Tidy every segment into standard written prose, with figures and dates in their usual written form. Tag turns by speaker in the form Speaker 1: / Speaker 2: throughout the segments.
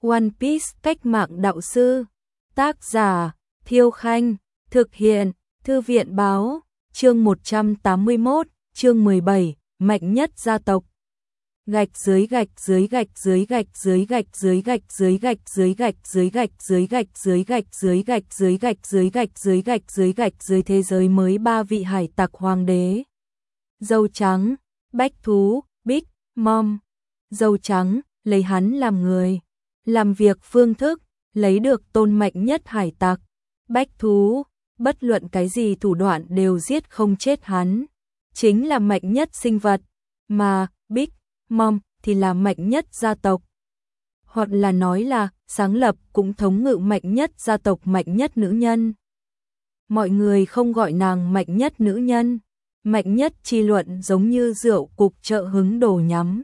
Speaker 1: One Piece cách mạng đạo sư. Tác giả Thiêu Khanh. Thực hiện Thư viện Báo. Chương 181, chương 17, mạnh nhất gia tộc. Gạch dưới gạch dưới gạch dưới gạch dưới gạch dưới gạch dưới gạch dưới gạch dưới gạch dưới gạch dưới gạch dưới gạch dưới gạch dưới gạch dưới gạch dưới gạch dưới thế giới mới 3 vị hải tặc hoàng đế. Dâu trắng, bách thú, Big Mom. Dâu trắng, lấy hắn làm người, làm việc phương thức, lấy được tôn mạnh nhất hải tặc. Bách thú, bất luận cái gì thủ đoạn đều giết không chết hắn, chính là mạnh nhất sinh vật, mà Big Mom thì là mạnh nhất gia tộc. Hoặc là nói là sáng lập cũng thống ngự mạnh nhất gia tộc, mạnh nhất nữ nhân. Mọi người không gọi nàng mạnh nhất nữ nhân, mạnh nhất chi luận giống như rượu cục chợ hứng đồ nhắm.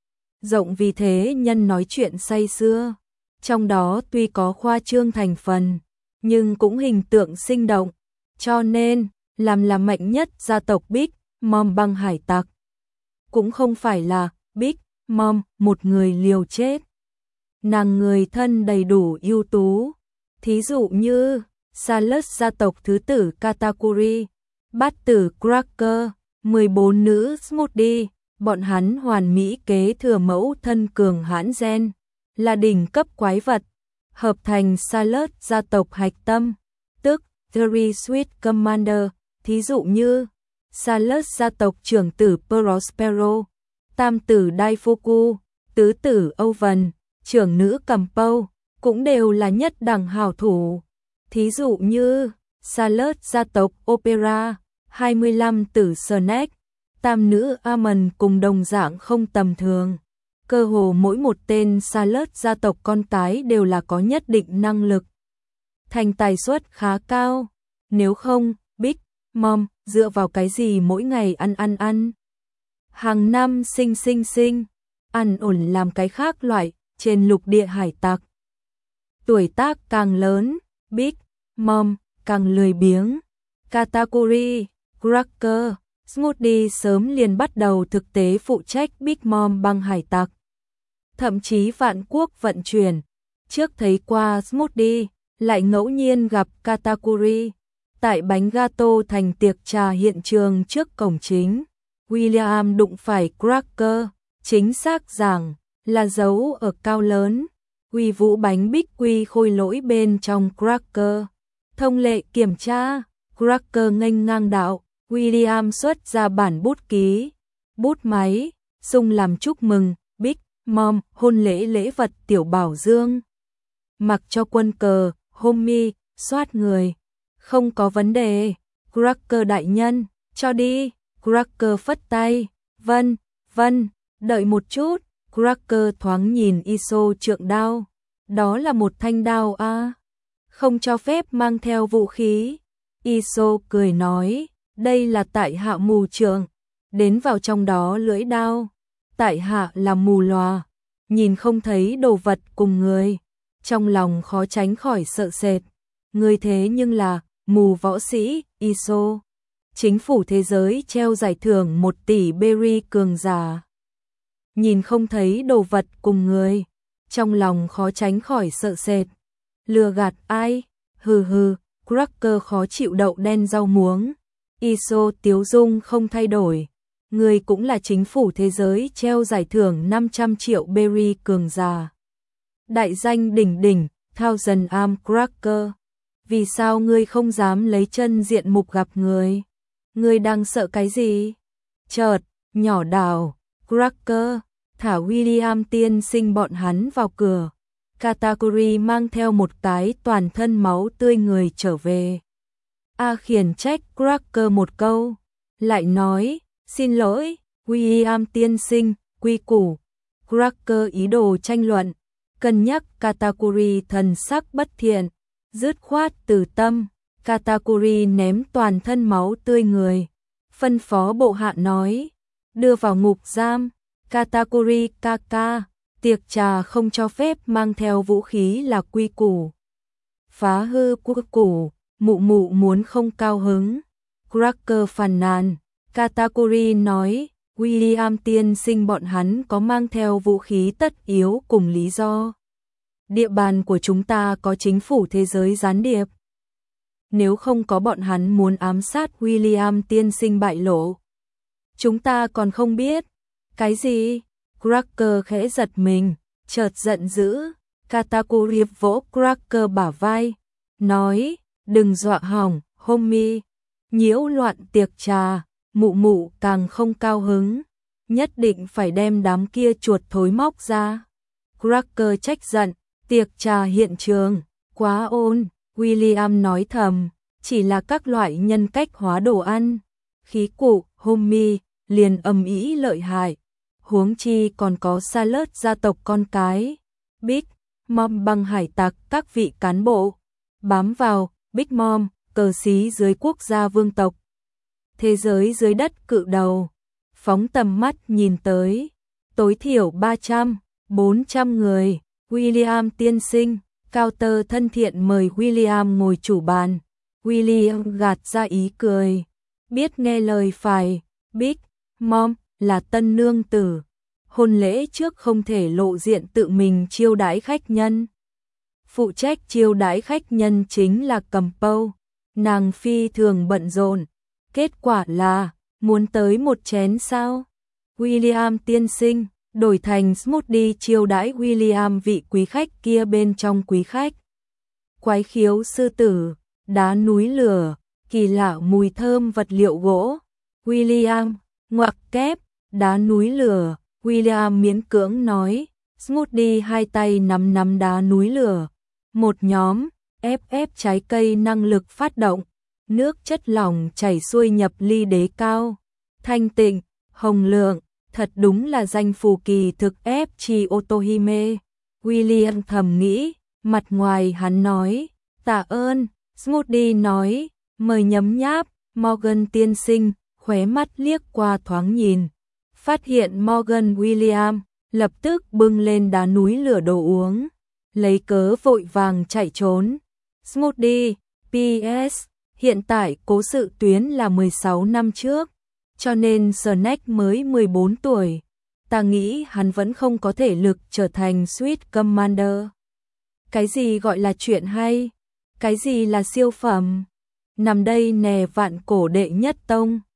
Speaker 1: Rộng vì thế nhân nói chuyện say sưa, trong đó tuy có khoa trương thành phần, nhưng cũng hình tượng sinh động, cho nên làm là mạnh nhất gia tộc Big Mom băng hải tặc. Cũng không phải là Big Mom một người liều chết. Nàng người thân đầy đủ ưu tú, thí dụ như Salus gia tộc thứ tử Katakuri, bát tử Cracker, 14 nữ Smoothie, bọn hắn hoàn mỹ kế thừa mẫu thân cường hãn gen, là đỉnh cấp quái vật, hợp thành Salus gia tộc hạch tâm, tức Three Sweet Commander, thí dụ như Salus gia tộc trưởng tử Prospero, tam tử Daifuku, tứ tử Oven, trưởng nữ Campo, cũng đều là nhất đẳng hảo thủ. Thí dụ như Salus gia tộc Opera, 25 tử Snake, tam nữ Amon cùng đồng dạng không tầm thường. Cơ hồ mỗi một tên Salus gia tộc con cái đều là có nhất định năng lực, thành tài suất khá cao. Nếu không, Big Mom dựa vào cái gì mỗi ngày ăn, hàng năm sinh, ăn ổn làm cái khác loại trên lục địa hải tặc. Tuổi tác càng lớn, Big Mom càng lười biếng. Katakuri, Cracker, Smoothie sớm liền bắt đầu thực tế phụ trách Big Mom băng hải tặc. Thậm chí vạn quốc vận chuyển, trước thấy qua Smoothie, lại ngẫu nhiên gặp Katakuri. Tại bánh gato thành tiệc trà hiện trường trước cổng chính, William đụng phải Cracker, chính xác rằng là dấu ở cao lớn, uy vũ bánh bích quy khôi lỗi bên trong Cracker. Thông lệ kiểm tra, Cracker nghênh ngang đạo, William xuất ra bản bút ký, bút máy, sung làm chúc mừng Big Mom hôn lễ vật tiểu bảo dương. Mặc cho quân cờ, homie, soát người. Không có vấn đề, Cracker đại nhân, cho đi. Cracker phất tay, vâng, đợi một chút. Cracker thoáng nhìn Iso trượng đao, đó là một thanh đao à? Không cho phép mang theo vũ khí. Iso cười nói, đây là tại hạ mù trượng, đến vào trong đó lưỡi đao. Tại hạ là mù lòa, nhìn không thấy đồ vật cùng người, trong lòng khó tránh khỏi sợ sệt. Người thế nhưng là mù võ sĩ, Iso. Chính phủ thế giới treo giải thưởng 1 tỷ berry cường giả. Nhìn không thấy đồ vật cùng người, trong lòng khó tránh khỏi sợ sệt. Lừa gạt ai? Hừ, Cracker khó chịu đậu đen rau muống. Iso tiếu dung không thay đổi. Người cũng là chính phủ thế giới treo giải thưởng 500 triệu berry cường giả. Đại danh đỉnh, Thousand Arm Cracker. Vì sao ngươi không dám lấy chân diện mục gặp người? Ngươi đang sợ cái gì? Chợt, nhỏ đào, Cracker, thả William tiên sinh bọn hắn vào cửa. Katakuri mang theo một cái toàn thân máu tươi người trở về. Khiển trách Cracker một câu, lại nói, xin lỗi, William tiên sinh, quy củ. Cracker ý đồ tranh luận, cân nhắc Katakuri thần sắc bất thiện, dứt khoát từ tâm. Katakuri ném toàn thân máu tươi người, phân phó bộ hạ nói, đưa vào ngục giam. Katakuri kaka, tiệc trà không cho phép mang theo vũ khí là quy củ. Phá hư quy củ, mụ muốn không cao hứng. Cracker phàn nàn. Katakuri nói, William tiên sinh bọn hắn có mang theo vũ khí tất yếu cùng lý do. địa bàn của chúng ta có chính phủ thế giới gián điệp. Nếu không có bọn hắn muốn ám sát William tiên sinh bại lộ, chúng ta còn không biết. Cái gì? Cracker khẽ giật mình, chợt giận dữ. Katakuri vỗ Cracker bả vai, nói, đừng dọa hỏng, homie, nhiễu loạn tiệc trà, mụ mụ càng không cao hứng, nhất định phải đem đám kia chuột thối móc ra. Cracker trách giận, tiệc trà hiện trường, quá ôn, William nói thầm, chỉ là các loại nhân cách hóa đồ ăn, khí cụ, homie, liền ầm ĩ lợi hại, huống chi còn có salad gia tộc con cái, Big Mom băng hải tặc các vị cán bộ, bám vào, Big Mom, cờ xí dưới quốc gia vương tộc. Thế giới dưới đất cự đầu, phóng tầm mắt nhìn tới, tối thiểu 300, 400 người, William tiên sinh, Counter thân thiện mời William ngồi chủ bàn, William gạt ra ý cười, biết nghe lời phải, Big Mom là tân nương tử, hôn lễ trước không thể lộ diện tự mình chiêu đãi khách nhân. Phụ trách chiêu đãi khách nhân chính là Cầm Pâu, nàng phi thường bận rộn, kết quả là, muốn tới một chén sao? William tiên sinh, đổi thành smoothie chiêu đãi William vị quý khách kia bên trong quý khách. Quái khiếu sư tử, đá núi lửa, kỳ lạ mùi thơm vật liệu gỗ. William, ngoặc kép, đá núi lửa, William miễn cưỡng nói, smoothie hai tay nắm đá núi lửa. Một nhóm, ép trái cây năng lực phát động, nước chất lỏng chảy xuôi nhập ly đế cao, thanh tịnh, hồng lượng, thật đúng là danh phù kỳ thực F.G. Otohime. William thầm nghĩ, mặt ngoài hắn nói, tạ ơn, smoothie nói, mời nhấm nháp, Morgan tiên sinh, khóe mắt liếc qua thoáng nhìn, phát hiện Morgan William, lập tức bưng lên đá núi lửa đồ uống, lấy cớ vội vàng chạy trốn. Smoothie, PS, hiện tại cố sự tuyến là 16 năm trước, cho nên Snack mới 14 tuổi. Ta nghĩ hắn vẫn không có thể lực trở thành Sweet Commander. Cái gì gọi là chuyện hay? Cái gì là siêu phẩm? Nằm đây nè vạn cổ đệ nhất tông.